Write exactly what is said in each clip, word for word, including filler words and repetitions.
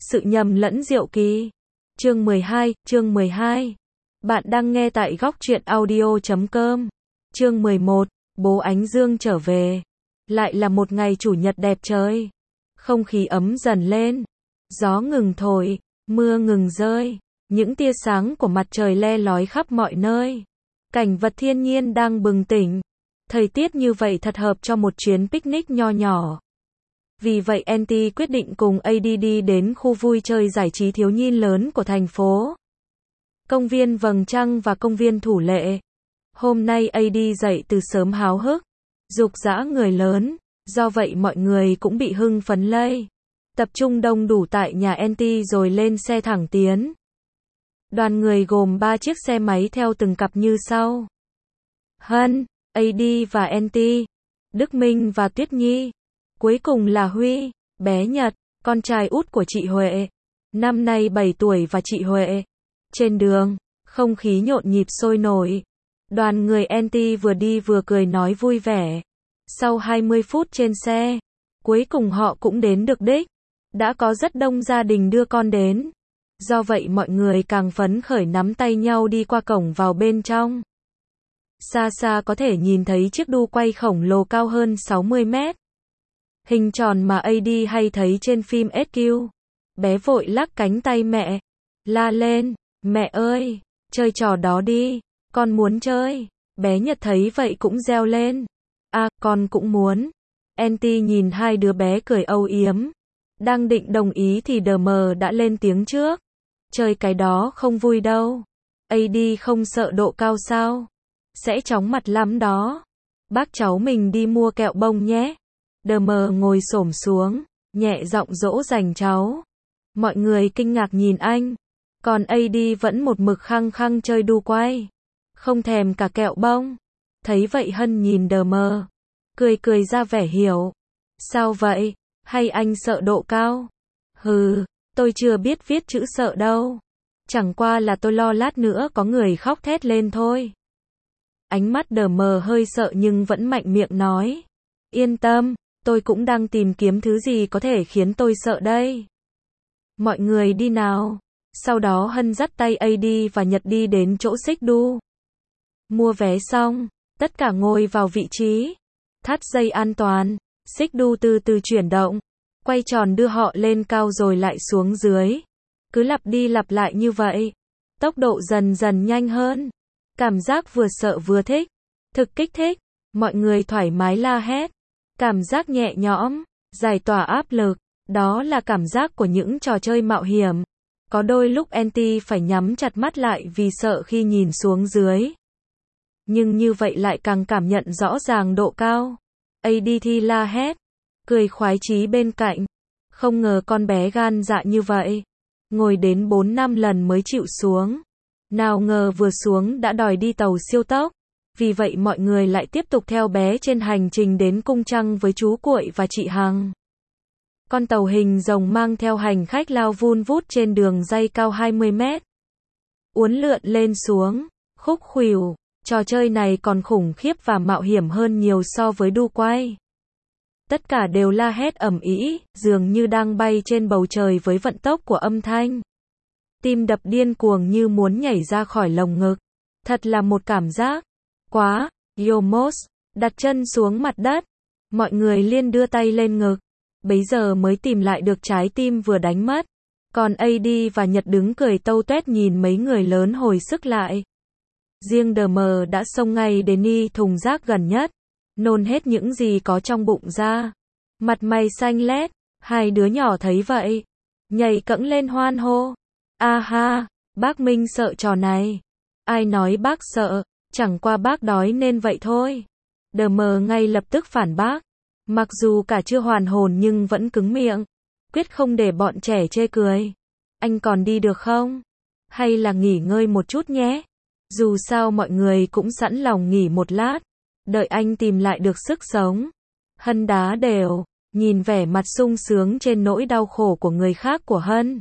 Sự nhầm lẫn diệu kỳ. Chương mười hai, chương mười hai. Bạn đang nghe tại góc truyện audio chấm com. Chương mười một, bố Ánh Dương trở về. Lại là một ngày chủ nhật đẹp trời. Không khí ấm dần lên. Gió ngừng thổi, mưa ngừng rơi. Những tia sáng của mặt trời le lói khắp mọi nơi. Cảnh vật thiên nhiên đang bừng tỉnh. Thời tiết như vậy thật hợp cho một chuyến picnic nho nhỏ. Vì vậy en tê quyết định cùng a đê đi đến khu vui chơi giải trí thiếu nhi lớn của thành phố. Công viên Vầng Trăng và công viên Thủ Lệ. Hôm nay a đê dậy từ sớm háo hức, dục dã người lớn, do vậy mọi người cũng bị hưng phấn lây. Tập trung đông đủ tại nhà en tê rồi lên xe thẳng tiến. Đoàn người gồm ba chiếc xe máy theo từng cặp như sau. Hân, a đê và en tê, Đức Minh và Tuyết Nhi. Cuối cùng là Huy, bé Nhật, con trai út của chị Huệ. Năm nay bảy tuổi và chị Huệ. Trên đường, không khí nhộn nhịp sôi nổi. Đoàn người en tê vừa đi vừa cười nói vui vẻ. Sau hai mươi phút trên xe, cuối cùng họ cũng đến được đích. Đã có rất đông gia đình đưa con đến. Do vậy mọi người càng phấn khởi nắm tay nhau đi qua cổng vào bên trong. Xa xa có thể nhìn thấy chiếc đu quay khổng lồ cao hơn sáu mươi mét. Hình tròn mà a đê hay thấy trên phim ét quy. Bé vội lắc cánh tay mẹ, la lên, mẹ ơi, chơi trò đó đi, con muốn chơi. Bé Nhật thấy vậy cũng reo lên, à, con cũng muốn. en tê nhìn hai đứa bé cười âu yếm. Đang định đồng ý thì đờ mờ đã lên tiếng trước. Chơi cái đó không vui đâu. a đê không sợ độ cao sao? Sẽ chóng mặt lắm đó. Bác cháu mình đi mua kẹo bông nhé. Đờ mờ ngồi xổm xuống, nhẹ giọng dỗ dành cháu. Mọi người kinh ngạc nhìn anh. Còn a đê vẫn một mực khăng khăng chơi đu quay. Không thèm cả kẹo bông. Thấy vậy Hân nhìn đờ mờ. Cười cười ra vẻ hiểu. Sao vậy? Hay anh sợ độ cao? Hừ, tôi chưa biết viết chữ sợ đâu. Chẳng qua là tôi lo lát nữa có người khóc thét lên thôi. Ánh mắt đờ mờ hơi sợ nhưng vẫn mạnh miệng nói. Yên tâm, tôi cũng đang tìm kiếm thứ gì có thể khiến tôi sợ đây. Mọi người đi nào. Sau đó Hân dắt tay a đê và Nhật đi đến chỗ xích đu. Mua vé xong, tất cả ngồi vào vị trí. Thắt dây an toàn, xích đu từ từ chuyển động, quay tròn đưa họ lên cao rồi lại xuống dưới. Cứ lặp đi lặp lại như vậy. Tốc độ dần dần nhanh hơn. Cảm giác vừa sợ vừa thích. Thực kích thích. Mọi người thoải mái la hét. Cảm giác nhẹ nhõm, giải tỏa áp lực. Đó là cảm giác của những trò chơi mạo hiểm. Có đôi lúc en tê phải nhắm chặt mắt lại vì sợ khi nhìn xuống dưới. Nhưng như vậy lại càng cảm nhận rõ ràng độ cao. a đê thì la hét, cười khoái chí bên cạnh. Không ngờ con bé gan dạ như vậy. Ngồi đến bốn năm lần mới chịu xuống. Nào ngờ vừa xuống đã đòi đi tàu siêu tốc. Vì vậy mọi người lại tiếp tục theo bé trên hành trình đến Cung Trăng với chú Cuội và chị Hằng. Con tàu hình rồng mang theo hành khách lao vun vút trên đường ray cao hai mươi mét. Uốn lượn lên xuống, khúc khuỷu. Trò chơi này còn khủng khiếp và mạo hiểm hơn nhiều so với đu quay. Tất cả đều la hét ầm ĩ, dường như đang bay trên bầu trời với vận tốc của âm thanh. Tim đập điên cuồng như muốn nhảy ra khỏi lồng ngực. Thật là một cảm giác. Quá, Yomos, đặt chân xuống mặt đất. Mọi người liên đưa tay lên ngực. Bấy giờ mới tìm lại được trái tim vừa đánh mất. Còn a đê và Nhật đứng cười tâu tuét nhìn mấy người lớn hồi sức lại. Riêng đờ mờ đã xông ngay đến y thùng rác gần nhất. Nôn hết những gì có trong bụng ra. Mặt mày xanh lét. Hai đứa nhỏ thấy vậy. Nhảy cẫng lên hoan hô. A ha, bác Minh sợ trò này. Ai nói bác sợ, chẳng qua bác đói nên vậy thôi. Đờ mờ ngay lập tức phản bác. Mặc dù cả chưa hoàn hồn nhưng vẫn cứng miệng. Quyết không để bọn trẻ chê cười. Anh còn đi được không? Hay là nghỉ ngơi một chút nhé? Dù sao mọi người cũng sẵn lòng nghỉ một lát. Đợi anh tìm lại được sức sống. Hân đá đều, nhìn vẻ mặt sung sướng trên nỗi đau khổ của người khác của Hân.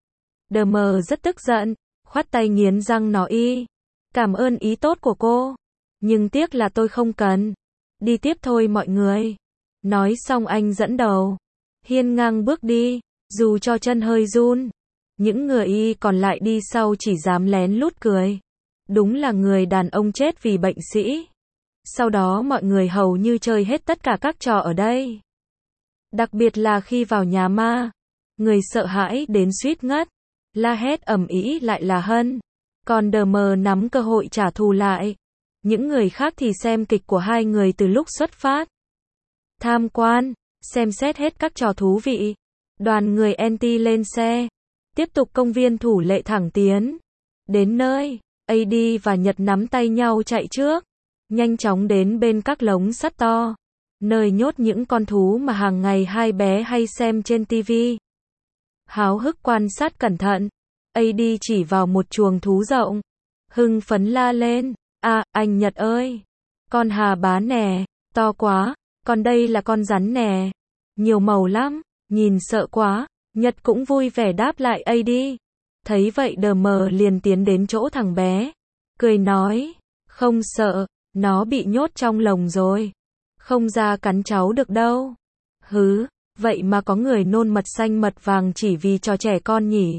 Đờ mờ rất tức giận, khoát tay nghiến răng nói y. Cảm ơn ý tốt của cô. Nhưng tiếc là tôi không cần. Đi tiếp thôi mọi người. Nói xong anh dẫn đầu. Hiên ngang bước đi. Dù cho chân hơi run, những người y còn lại đi sau chỉ dám lén lút cười. Đúng là người đàn ông chết vì bệnh sĩ. Sau đó mọi người hầu như chơi hết tất cả các trò ở đây. Đặc biệt là khi vào nhà ma, người sợ hãi đến suýt ngất, la hét ầm ĩ lại là Hân. Còn đờ mờ nắm cơ hội trả thù lại. Những người khác thì xem kịch của hai người từ lúc xuất phát. Tham quan, xem xét hết các trò thú vị. Đoàn người anti lên xe, tiếp tục công viên thủ lệ thẳng tiến. Đến nơi, a đê và Nhật nắm tay nhau chạy trước, nhanh chóng đến bên các lồng sắt to, nơi nhốt những con thú mà hàng ngày hai bé hay xem trên ti vi. Háo hức quan sát cẩn thận, a đê chỉ vào một chuồng thú rộng, hưng phấn la lên, à, anh Nhật ơi, con hà bá nè, to quá, còn đây là con rắn nè, nhiều màu lắm, nhìn sợ quá. Nhật cũng vui vẻ đáp lại a đê. Thấy vậy đờ mờ liền tiến đến chỗ thằng bé, cười nói, không sợ, nó bị nhốt trong lồng rồi, không ra cắn cháu được đâu. Hứ, vậy mà có người nôn mật xanh mật vàng chỉ vì trò trẻ con nhỉ.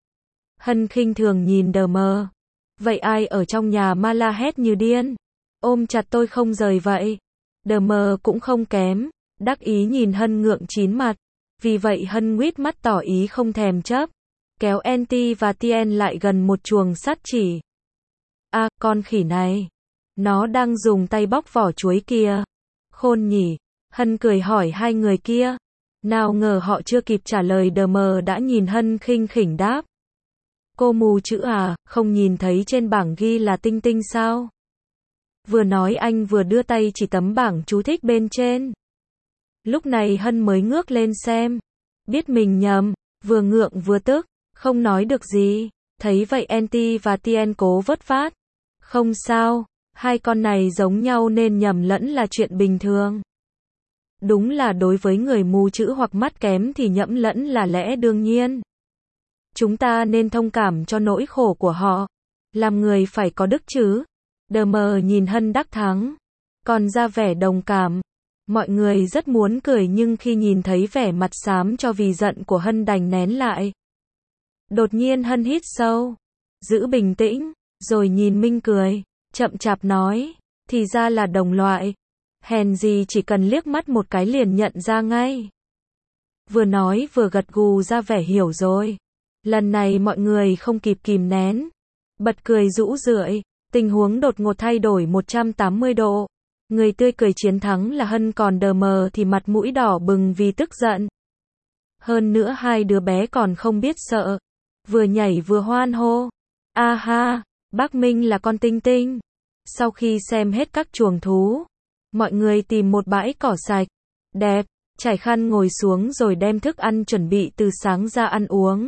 Hân khinh thường nhìn đờ mờ, vậy ai ở trong nhà ma la hét như điên, ôm chặt tôi không rời vậy. Đờ mờ cũng không kém, đắc ý nhìn Hân ngượng chín mặt. Vì vậy Hân nguýt mắt tỏ ý không thèm chấp, kéo Anti và Tien lại gần một chuồng sắt chỉ. À, con khỉ này, nó đang dùng tay bóc vỏ chuối kìa. Khôn nhỉ, Hân cười hỏi hai người kia. Nào ngờ họ chưa kịp trả lời đờ mờ đã nhìn Hân khinh khỉnh đáp. Cô mù chữ à, không nhìn thấy trên bảng ghi là tinh tinh sao? Vừa nói anh vừa đưa tay chỉ tấm bảng chú thích bên trên. Lúc này Hân mới ngước lên xem, biết mình nhầm, vừa ngượng vừa tức, không nói được gì. Thấy vậy Anti và Tien cố vớt vát. Không sao, hai con này giống nhau nên nhầm lẫn là chuyện bình thường. Đúng là đối với người mù chữ hoặc mắt kém thì nhẫm lẫn là lẽ đương nhiên. Chúng ta nên thông cảm cho nỗi khổ của họ. Làm người phải có đức chứ. Đờ mờ nhìn Hân đắc thắng, còn ra vẻ đồng cảm. Mọi người rất muốn cười nhưng khi nhìn thấy vẻ mặt xám cho vì giận của Hân đành nén lại. Đột nhiên Hân hít sâu, giữ bình tĩnh, rồi nhìn Minh cười, chậm chạp nói, thì ra là đồng loại. Hèn gì chỉ cần liếc mắt một cái liền nhận ra ngay. Vừa nói vừa gật gù ra vẻ hiểu rồi. Lần này mọi người không kịp kìm nén, bật cười rũ rượi, tình huống đột ngột thay đổi một trăm tám mươi độ. Người tươi cười chiến thắng là Hân, còn đờ mờ thì mặt mũi đỏ bừng vì tức giận. Hơn nữa hai đứa bé còn không biết sợ, vừa nhảy vừa hoan hô. A ha, bác Minh là con tinh tinh. Sau khi xem hết các chuồng thú, mọi người tìm một bãi cỏ sạch, đẹp, trải khăn ngồi xuống rồi đem thức ăn chuẩn bị từ sáng ra ăn uống.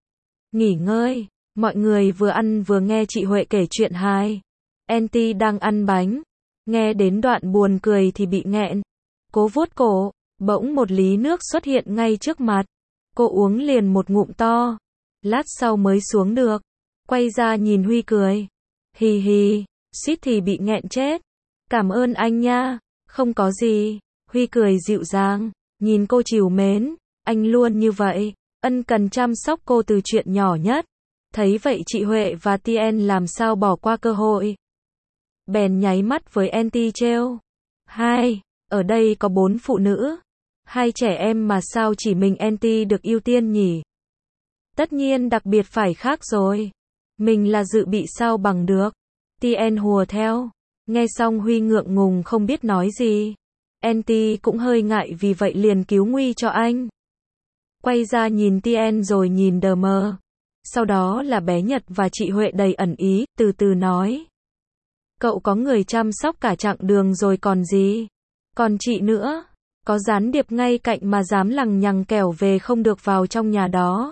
Nghỉ ngơi, mọi người vừa ăn vừa nghe chị Huệ kể chuyện hài. Anti đang ăn bánh, nghe đến đoạn buồn cười thì bị nghẹn. Cố vuốt cổ, bỗng một lý nước xuất hiện ngay trước mặt. Cô uống liền một ngụm to, lát sau mới xuống được. Quay ra nhìn Huy cười. Hì hì, suýt thì bị nghẹn chết. Cảm ơn anh nha, không có gì. Huy cười dịu dàng, nhìn cô trìu mến. Anh luôn như vậy, ân cần chăm sóc cô từ chuyện nhỏ nhất. Thấy vậy chị Huệ và Tien làm sao bỏ qua cơ hội. Bèn nháy mắt với Anti trêu. Hai, ở đây có bốn phụ nữ, hai trẻ em mà sao chỉ mình Anti được ưu tiên nhỉ? Tất nhiên đặc biệt phải khác rồi. Mình là dự bị sao bằng được. Tien hùa theo. Nghe xong Huy ngượng ngùng không biết nói gì. Anti cũng hơi ngại vì vậy liền cứu nguy cho anh. Quay ra nhìn Tien rồi nhìn đờ mờ. Sau đó là bé Nhật và chị Huệ đầy ẩn ý, từ từ nói. Cậu có người chăm sóc cả chặng đường rồi còn gì. Còn chị nữa, có gián điệp ngay cạnh mà dám lằng nhằng kẻo về không được vào trong nhà đó.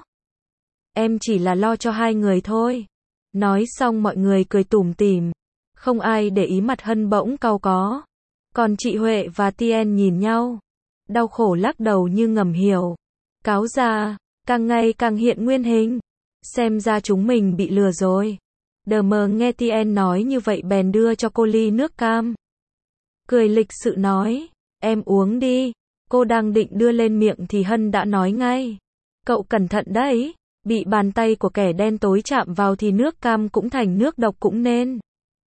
Em chỉ là lo cho hai người thôi. Nói xong mọi người cười tủm tỉm. Không ai để ý mặt Hân bỗng cau có. Còn chị Huệ và Tien nhìn nhau. Đau khổ lắc đầu như ngầm hiểu. Cáo già, càng ngày càng hiện nguyên hình. Xem ra chúng mình bị lừa rồi. Đờ mờ nghe Tien nói như vậy bèn đưa cho cô ly nước cam. Cười lịch sự nói, em uống đi. Cô đang định đưa lên miệng thì Hân đã nói ngay. Cậu cẩn thận đấy, bị bàn tay của kẻ đen tối chạm vào thì nước cam cũng thành nước độc cũng nên.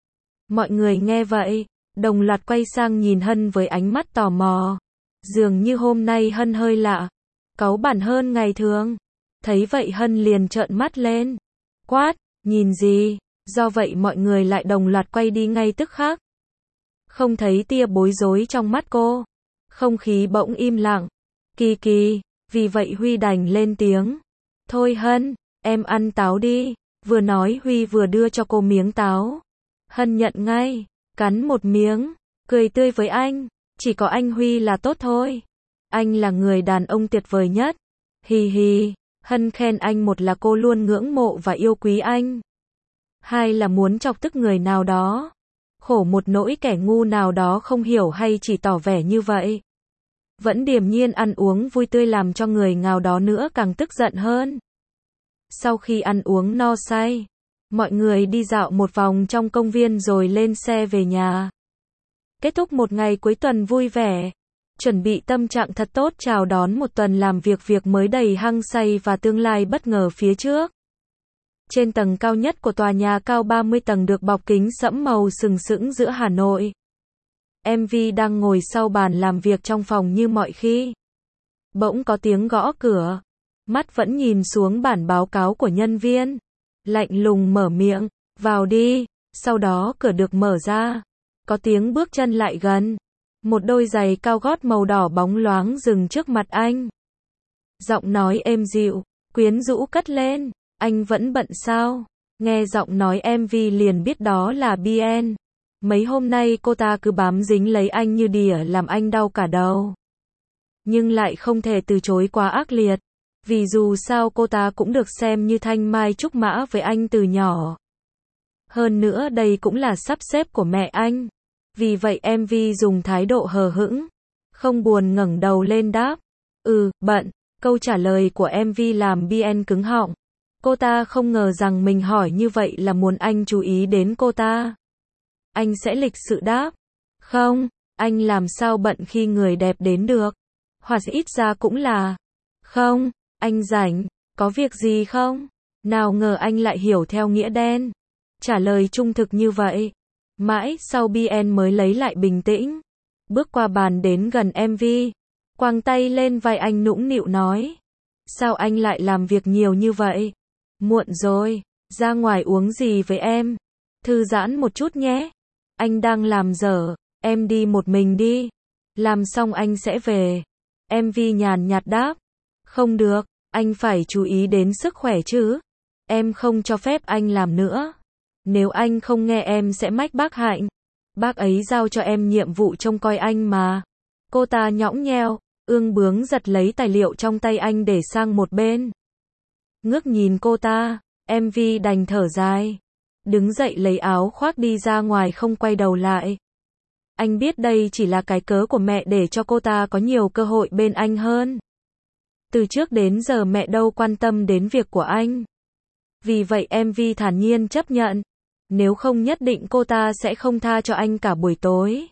Mọi người nghe vậy, đồng loạt quay sang nhìn Hân với ánh mắt tò mò. Dường như hôm nay Hân hơi lạ, cáu bẳn hơn ngày thường. Thấy vậy Hân liền trợn mắt lên, quát, nhìn gì? Do vậy mọi người lại đồng loạt quay đi ngay tức khắc. Không thấy tia bối rối trong mắt cô. Không khí bỗng im lặng. Kỳ kỳ, vì vậy Huy đành lên tiếng. Thôi Hân, em ăn táo đi. Vừa nói Huy vừa đưa cho cô miếng táo. Hân nhận ngay, cắn một miếng, cười tươi với anh. Chỉ có anh Huy là tốt thôi. Anh là người đàn ông tuyệt vời nhất. Hì hì, Hân khen anh, một là cô luôn ngưỡng mộ và yêu quý anh. Hai là muốn chọc tức người nào đó. Khổ một nỗi kẻ ngu nào đó không hiểu hay chỉ tỏ vẻ như vậy. Vẫn điềm nhiên ăn uống vui tươi làm cho người nào đó nữa càng tức giận hơn. Sau khi ăn uống no say, mọi người đi dạo một vòng trong công viên rồi lên xe về nhà. Kết thúc một ngày cuối tuần vui vẻ. Chuẩn bị tâm trạng thật tốt chào đón một tuần làm việc việc mới đầy hăng say và tương lai bất ngờ phía trước. Trên tầng cao nhất của tòa nhà cao ba mươi tầng được bọc kính sẫm màu sừng sững giữa Hà Nội. em vê đang ngồi sau bàn làm việc trong phòng như mọi khi. Bỗng có tiếng gõ cửa. Mắt vẫn nhìn xuống bản báo cáo của nhân viên. Lạnh lùng mở miệng, vào đi. Sau đó cửa được mở ra. Có tiếng bước chân lại gần. Một đôi giày cao gót màu đỏ bóng loáng dừng trước mặt anh. Giọng nói êm dịu, quyến rũ cất lên. Anh vẫn bận sao? Nghe giọng nói em vê liền biết đó là bê en. Mấy hôm nay cô ta cứ bám dính lấy anh như đỉa làm anh đau cả đầu. Nhưng lại không thể từ chối quá ác liệt. Vì dù sao cô ta cũng được xem như thanh mai trúc mã với anh từ nhỏ. Hơn nữa đây cũng là sắp xếp của mẹ anh. Vì vậy em vê dùng thái độ hờ hững, không buồn ngẩng đầu lên đáp. Ừ, bận. Câu trả lời của em vê làm bê en cứng họng. Cô ta không ngờ rằng mình hỏi như vậy là muốn anh chú ý đến cô ta. Anh sẽ lịch sự đáp. Không, anh làm sao bận khi người đẹp đến được. Hoặc ít ra cũng là. Không, anh rảnh, có việc gì không? Nào ngờ anh lại hiểu theo nghĩa đen. Trả lời trung thực như vậy. Mãi sau bê en mới lấy lại bình tĩnh. Bước qua bàn đến gần em vê. Quàng tay lên vai anh nũng nịu nói. Sao anh lại làm việc nhiều như vậy? Muộn rồi, ra ngoài uống gì với em? Thư giãn một chút nhé. Anh đang làm dở, em đi một mình đi. Làm xong anh sẽ về. em vê nhàn nhạt đáp. Không được, anh phải chú ý đến sức khỏe chứ. Em không cho phép anh làm nữa. Nếu anh không nghe em sẽ mách bác Hạnh. Bác ấy giao cho em nhiệm vụ trông coi anh mà. Cô ta nhõng nhẽo, ương bướng giật lấy tài liệu trong tay anh để sang một bên. Ngước nhìn cô ta, em vê đành thở dài. Đứng dậy lấy áo khoác đi ra ngoài không quay đầu lại. Anh biết đây chỉ là cái cớ của mẹ để cho cô ta có nhiều cơ hội bên anh hơn. Từ trước đến giờ mẹ đâu quan tâm đến việc của anh. Vì vậy em vê thản nhiên chấp nhận. Nếu không nhất định cô ta sẽ không tha cho anh cả buổi tối.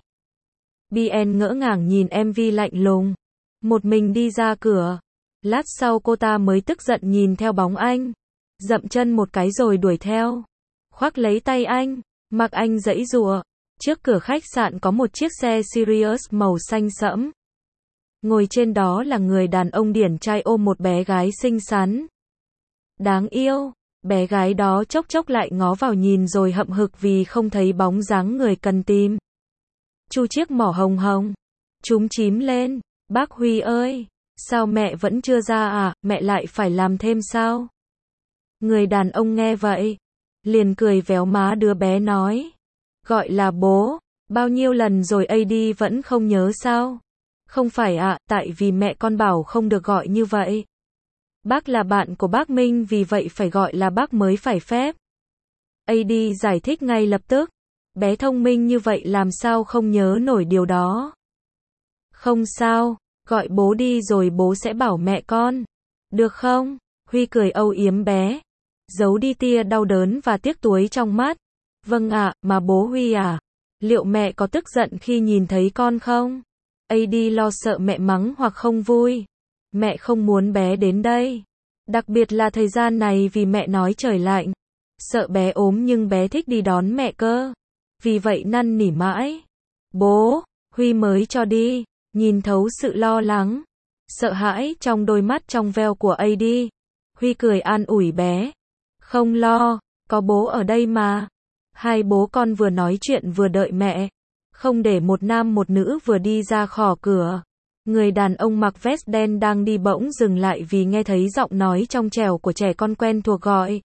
bê en ngỡ ngàng nhìn em vê lạnh lùng. Một mình đi ra cửa. Lát sau cô ta mới tức giận nhìn theo bóng anh. Dậm chân một cái rồi đuổi theo. Khoác lấy tay anh. Mặc anh giãy giụa. Trước cửa khách sạn có một chiếc xe Sirius màu xanh sẫm. Ngồi trên đó là người đàn ông điển trai ôm một bé gái xinh xắn. Đáng yêu. Bé gái đó chốc chốc lại ngó vào nhìn rồi hậm hực vì không thấy bóng dáng người cần tìm. Chu chiếc mỏ hồng hồng. Chúm chím lên. Bác Huy ơi! Sao mẹ vẫn chưa ra à? Mẹ lại phải làm thêm sao? Người đàn ông nghe vậy. Liền cười véo má đứa bé nói. Gọi là bố. Bao nhiêu lần rồi a đê vẫn không nhớ sao? Không phải ạ, à, tại vì mẹ con bảo không được gọi như vậy. Bác là bạn của bác Minh vì vậy phải gọi là bác mới phải phép. a đê giải thích ngay lập tức. Bé thông minh như vậy làm sao không nhớ nổi điều đó. Không sao, gọi bố đi rồi bố sẽ bảo mẹ con. Được không? Huy cười âu yếm bé. Giấu đi tia đau đớn và tiếc tuối trong mắt. Vâng ạ, à, mà bố Huy à? Liệu mẹ có tức giận khi nhìn thấy con không? a đê lo sợ mẹ mắng hoặc không vui. Mẹ không muốn bé đến đây. Đặc biệt là thời gian này vì mẹ nói trời lạnh. Sợ bé ốm nhưng bé thích đi đón mẹ cơ. Vì vậy năn nỉ mãi. Bố, Huy mới cho đi. Nhìn thấu sự lo lắng, sợ hãi trong đôi mắt trong veo của a đê. Huy cười an ủi bé. Không lo, có bố ở đây mà. Hai bố con vừa nói chuyện vừa đợi mẹ. Không để một nam một nữ vừa đi ra khỏi cửa. Người đàn ông mặc vest đen đang đi bỗng dừng lại vì nghe thấy giọng nói trong trẻo của trẻ con quen thuộc gọi.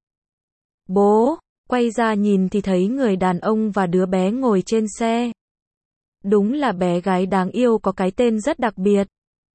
Bố, quay ra nhìn thì thấy người đàn ông và đứa bé ngồi trên xe. Đúng là bé gái đáng yêu có cái tên rất đặc biệt.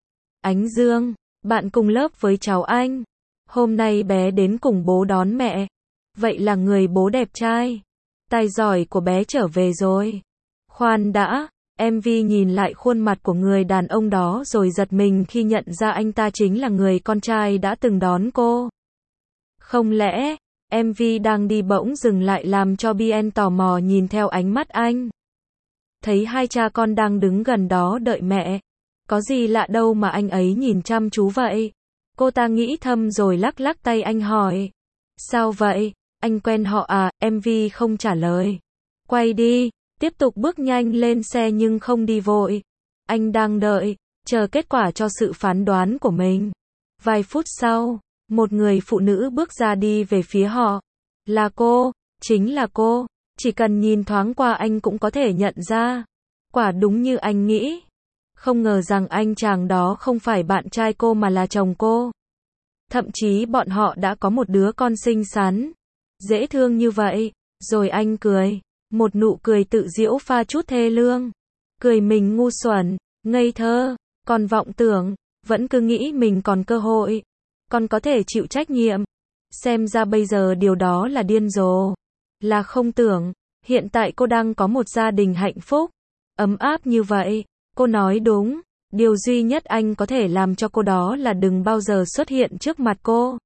Ánh Dương, bạn cùng lớp với cháu anh. Hôm nay bé đến cùng bố đón mẹ. Vậy là người bố đẹp trai, tài giỏi của bé trở về rồi. Khoan đã, em vê nhìn lại khuôn mặt của người đàn ông đó rồi giật mình khi nhận ra anh ta chính là người con trai đã từng đón cô. Không lẽ, em vê đang đi bỗng dừng lại làm cho bê en tò mò nhìn theo ánh mắt anh. Thấy hai cha con đang đứng gần đó đợi mẹ. Có gì lạ đâu mà anh ấy nhìn chăm chú vậy. Cô ta nghĩ thầm rồi lắc lắc tay anh hỏi. Sao vậy? Anh quen họ à? em vê không trả lời. Quay đi, tiếp tục bước nhanh lên xe nhưng không đi vội. Anh đang đợi, chờ kết quả cho sự phán đoán của mình. Vài phút sau, một người phụ nữ bước ra đi về phía họ. Là cô, chính là cô. Chỉ cần nhìn thoáng qua anh cũng có thể nhận ra. Quả đúng như anh nghĩ. Không ngờ rằng anh chàng đó không phải bạn trai cô mà là chồng cô. Thậm chí bọn họ đã có một đứa con xinh xắn, dễ thương như vậy. Rồi anh cười. Một nụ cười tự giễu pha chút thê lương. Cười mình ngu xuẩn, ngây thơ, còn vọng tưởng, vẫn cứ nghĩ mình còn cơ hội, còn có thể chịu trách nhiệm. Xem ra bây giờ điều đó là điên rồ. Là không tưởng, hiện tại cô đang có một gia đình hạnh phúc, ấm áp như vậy. Cô nói đúng, điều duy nhất anh có thể làm cho cô đó là đừng bao giờ xuất hiện trước mặt cô.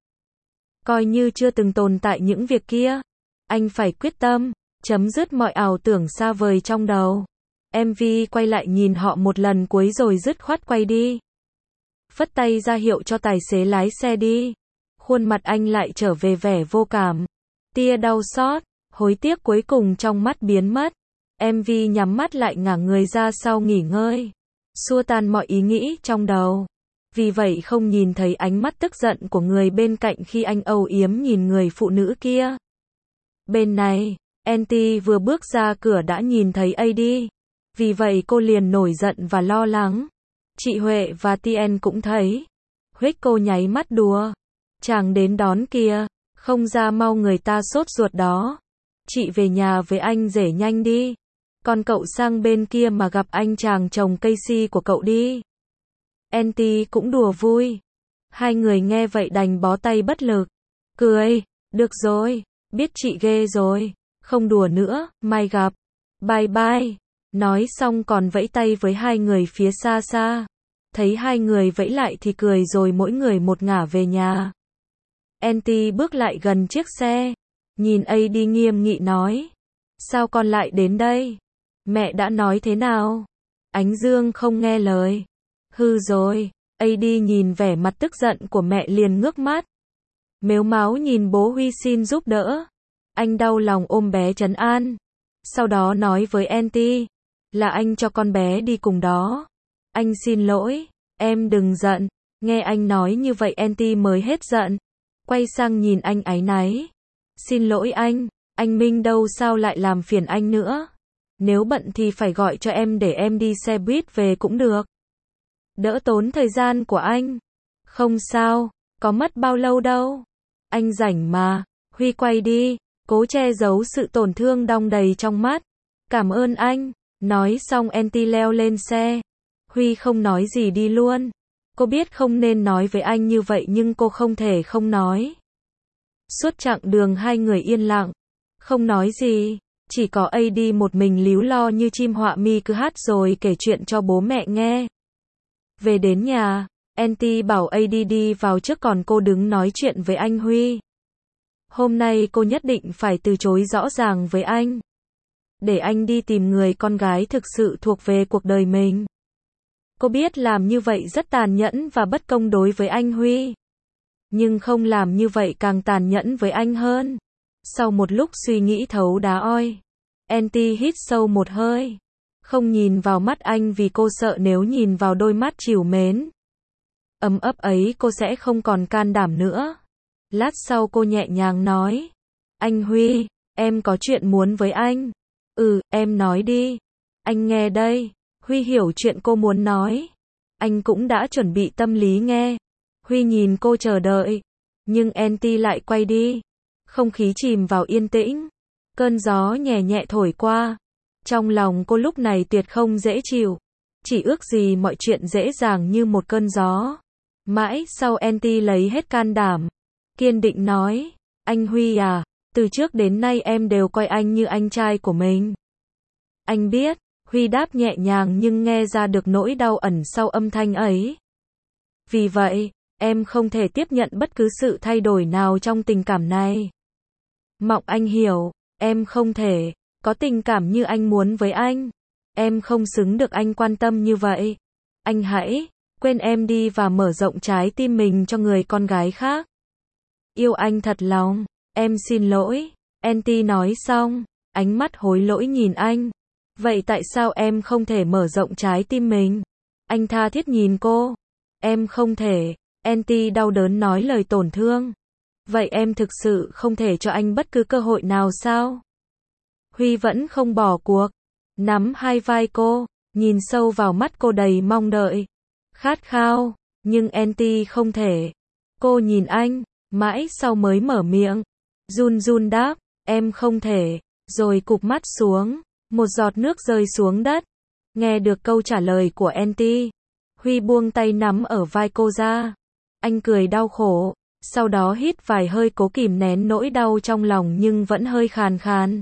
Coi như chưa từng tồn tại những việc kia. Anh phải quyết tâm, chấm dứt mọi ảo tưởng xa vời trong đầu. em vê quay lại nhìn họ một lần cuối rồi dứt khoát quay đi. Phất tay ra hiệu cho tài xế lái xe đi. Khuôn mặt anh lại trở về vẻ vô cảm. Tia đau xót, hối tiếc cuối cùng trong mắt biến mất. em vê nhắm mắt lại ngả người ra sau nghỉ ngơi. Xua tan mọi ý nghĩ trong đầu. Vì vậy không nhìn thấy ánh mắt tức giận của người bên cạnh khi anh âu yếm nhìn người phụ nữ kia. Bên này, en tê vừa bước ra cửa đã nhìn thấy a đê. Vì vậy cô liền nổi giận và lo lắng. Chị Huệ và Tien cũng thấy. Huếch cô nháy mắt đùa. Chàng đến đón kìa, không ra mau người ta sốt ruột đó. Chị về nhà với anh rể nhanh đi. Còn cậu sang bên kia mà gặp anh chàng chồng Casey của cậu đi. en tê cũng đùa vui. Hai người nghe vậy đành bó tay bất lực. Cười, được rồi, biết chị ghê rồi. Không đùa nữa, mai gặp. Bye bye. Nói xong còn vẫy tay với hai người phía xa xa. Thấy hai người vẫy lại thì cười rồi mỗi người một ngả về nhà. en tê bước lại gần chiếc xe. Nhìn a đê nghiêm nghị nói. Sao con lại đến đây? Mẹ đã nói thế nào? Ánh Dương không nghe lời. Hư rồi. a đê nhìn vẻ mặt tức giận của mẹ liền ngước mắt. Mếu máo nhìn bố Huy xin giúp đỡ. Anh đau lòng ôm bé trấn an. Sau đó nói với en tê. Là anh cho con bé đi cùng đó. Anh xin lỗi. Em đừng giận. Nghe anh nói như vậy en tê mới hết giận. Quay sang nhìn anh áy náy. Xin lỗi anh. Anh Minh đâu sao lại làm phiền anh nữa. Nếu bận thì phải gọi cho em để em đi xe buýt về cũng được. Đỡ tốn thời gian của anh. Không sao. Có mất bao lâu đâu. Anh rảnh mà. Huy quay đi. Cố che giấu sự tổn thương đong đầy trong mắt. Cảm ơn anh. Nói xong en tê leo lên xe. Huy không nói gì đi luôn. Cô biết không nên nói với anh như vậy nhưng cô không thể không nói. Suốt chặng đường hai người yên lặng. Không nói gì. Chỉ có a đê một mình líu lo như chim họa mi cứ hát rồi kể chuyện cho bố mẹ nghe. Về đến nhà, en tê bảo a đê đi vào trước còn cô đứng nói chuyện với anh Huy. Hôm nay cô nhất định phải từ chối rõ ràng với anh. Để anh đi tìm người con gái thực sự thuộc về cuộc đời mình. Cô biết làm như vậy rất tàn nhẫn và bất công đối với anh Huy. nhưng không làm như vậy càng tàn nhẫn với anh hơn. Sau một lúc suy nghĩ thấu đá oi, Anty hít sâu một hơi, không nhìn vào mắt anh vì cô sợ nếu nhìn vào đôi mắt trìu mến, ấm ấp ấy cô sẽ không còn can đảm nữa. Lát sau cô nhẹ nhàng nói, anh Huy, em có chuyện muốn với anh. Ừ, em nói đi. Anh nghe đây. Huy hiểu chuyện cô muốn nói. Anh cũng đã chuẩn bị tâm lý nghe. Huy nhìn cô chờ đợi. Nhưng Anty lại quay đi. Không khí chìm vào yên tĩnh. Cơn gió nhẹ nhẹ thổi qua. Trong lòng cô lúc này tuyệt không dễ chịu. Chỉ ước gì mọi chuyện dễ dàng như một cơn gió. Mãi sau Anty lấy hết can đảm, kiên định nói, anh Huy à, từ trước đến nay em đều coi anh như anh trai của mình. Anh biết, Huy đáp nhẹ nhàng nhưng nghe ra được nỗi đau ẩn sau âm thanh ấy. Vì vậy, em không thể tiếp nhận bất cứ sự thay đổi nào trong tình cảm này. Mong anh hiểu, em không thể có tình cảm như anh muốn với anh. Em không xứng được anh quan tâm như vậy. Anh hãy quên em đi và mở rộng trái tim mình cho người con gái khác. Yêu anh thật lòng, em xin lỗi. Anty nói xong, ánh mắt hối lỗi nhìn anh. Vậy tại sao em không thể mở rộng trái tim mình? Anh tha thiết nhìn cô. Em không thể. Anty đau đớn nói lời tổn thương. Vậy em thực sự không thể cho anh bất cứ cơ hội nào sao? Huy vẫn không bỏ cuộc. Nắm hai vai cô, nhìn sâu vào mắt cô đầy mong đợi, khát khao, nhưng Anty không thể. Cô nhìn anh, mãi sau mới mở miệng, run run đáp, em không thể, rồi cụp mắt xuống, một giọt nước rơi xuống đất. Nghe được câu trả lời của Anty, Huy buông tay nắm ở vai cô ra. Anh cười đau khổ, sau đó hít vài hơi cố kìm nén nỗi đau trong lòng nhưng vẫn hơi khàn khàn.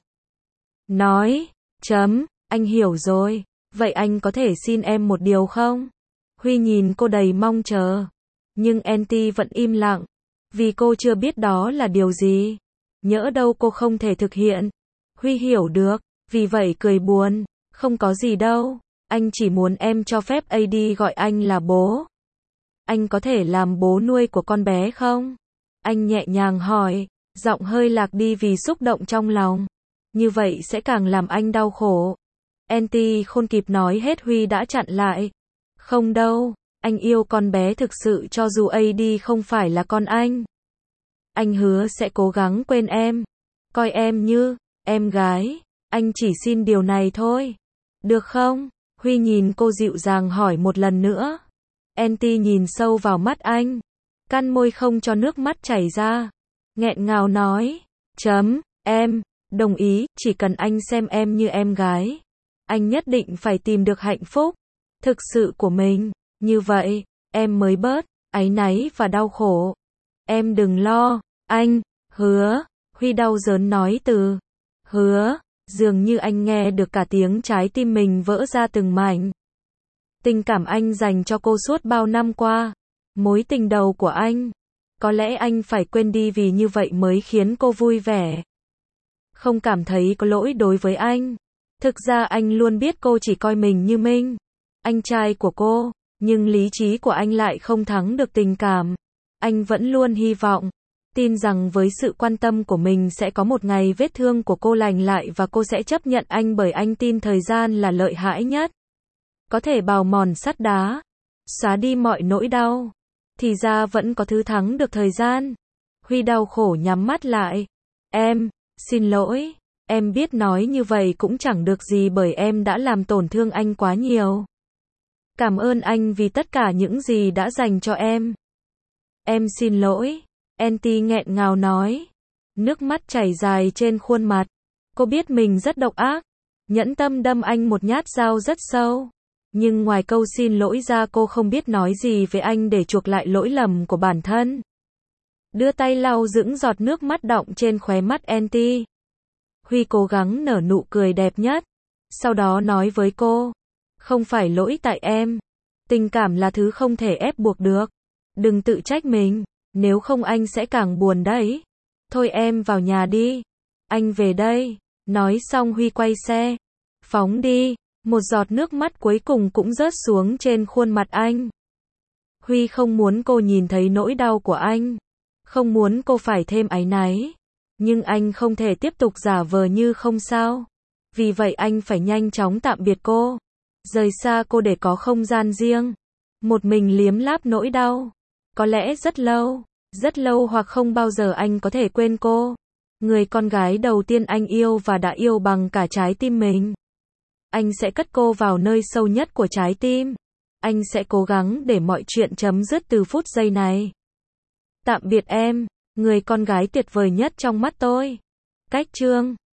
Nói, chấm, anh hiểu rồi, vậy anh có thể xin em một điều không? Huy nhìn cô đầy mong chờ, nhưng Anty vẫn im lặng, vì cô chưa biết đó là điều gì. Nhỡ đâu cô không thể thực hiện. Huy hiểu được, vì vậy cười buồn, không có gì đâu, anh chỉ muốn em cho phép a đê gọi anh là bố. Anh có thể làm bố nuôi của con bé không? Anh nhẹ nhàng hỏi, giọng hơi lạc đi vì xúc động trong lòng. Như vậy sẽ càng làm anh đau khổ. Anty không kịp nói hết Huy đã chặn lại. Không đâu, anh yêu con bé thực sự cho dù a đê không phải là con anh. Anh hứa sẽ cố gắng quên em, coi em như em gái, anh chỉ xin điều này thôi. Được không? Huy nhìn cô dịu dàng hỏi một lần nữa. Anty nhìn sâu vào mắt anh, căn môi không cho nước mắt chảy ra, nghẹn ngào nói, chấm, em đồng ý, chỉ cần anh xem em như em gái. Anh nhất định phải tìm được hạnh phúc thực sự của mình, như vậy em mới bớt áy náy và đau khổ. Em đừng lo, anh hứa. Huy đau đớn nói từ hứa, dường như anh nghe được cả tiếng trái tim mình vỡ ra từng mảnh. Tình cảm anh dành cho cô suốt bao năm qua, mối tình đầu của anh, có lẽ anh phải quên đi vì như vậy mới khiến cô vui vẻ. Không cảm thấy có lỗi đối với anh. Thực ra anh luôn biết cô chỉ coi mình như Minh, anh trai của cô, nhưng lý trí của anh lại không thắng được tình cảm. Anh vẫn luôn hy vọng, tin rằng với sự quan tâm của mình sẽ có một ngày vết thương của cô lành lại và cô sẽ chấp nhận anh bởi anh tin thời gian là lợi hại nhất. Có thể bào mòn sắt đá, xóa đi mọi nỗi đau. Thì ra vẫn có thứ thắng được thời gian. Huy đau khổ nhắm mắt lại. Em, xin lỗi. Em biết nói như vậy cũng chẳng được gì bởi em đã làm tổn thương anh quá nhiều. Cảm ơn anh vì tất cả những gì đã dành cho em. Em xin lỗi. Anty nghẹn ngào nói. Nước mắt chảy dài trên khuôn mặt. Cô biết mình rất độc ác. Nhẫn tâm đâm anh một nhát dao rất sâu. Nhưng ngoài câu xin lỗi ra cô không biết nói gì với anh để chuộc lại lỗi lầm của bản thân. Đưa tay lau những giọt nước mắt đọng trên khóe mắt Anty. Huy cố gắng nở nụ cười đẹp nhất. Sau đó nói với cô. Không phải lỗi tại em. Tình cảm là thứ không thể ép buộc được. Đừng tự trách mình. Nếu không anh sẽ càng buồn đấy. Thôi em vào nhà đi. Anh về đây. Nói xong Huy quay xe. Phóng đi. Một giọt nước mắt cuối cùng cũng rớt xuống trên khuôn mặt anh. Huy không muốn cô nhìn thấy nỗi đau của anh. Không muốn cô phải thêm áy náy. Nhưng anh không thể tiếp tục giả vờ như không sao. Vì vậy anh phải nhanh chóng tạm biệt cô. Rời xa cô để có không gian riêng. Một mình liếm láp nỗi đau. Có lẽ rất lâu, rất lâu hoặc không bao giờ anh có thể quên cô. Người con gái đầu tiên anh yêu và đã yêu bằng cả trái tim mình. Anh sẽ cất cô vào nơi sâu nhất của trái tim. Anh sẽ cố gắng để mọi chuyện chấm dứt từ phút giây này. Tạm biệt em, người con gái tuyệt vời nhất trong mắt tôi. Cách chương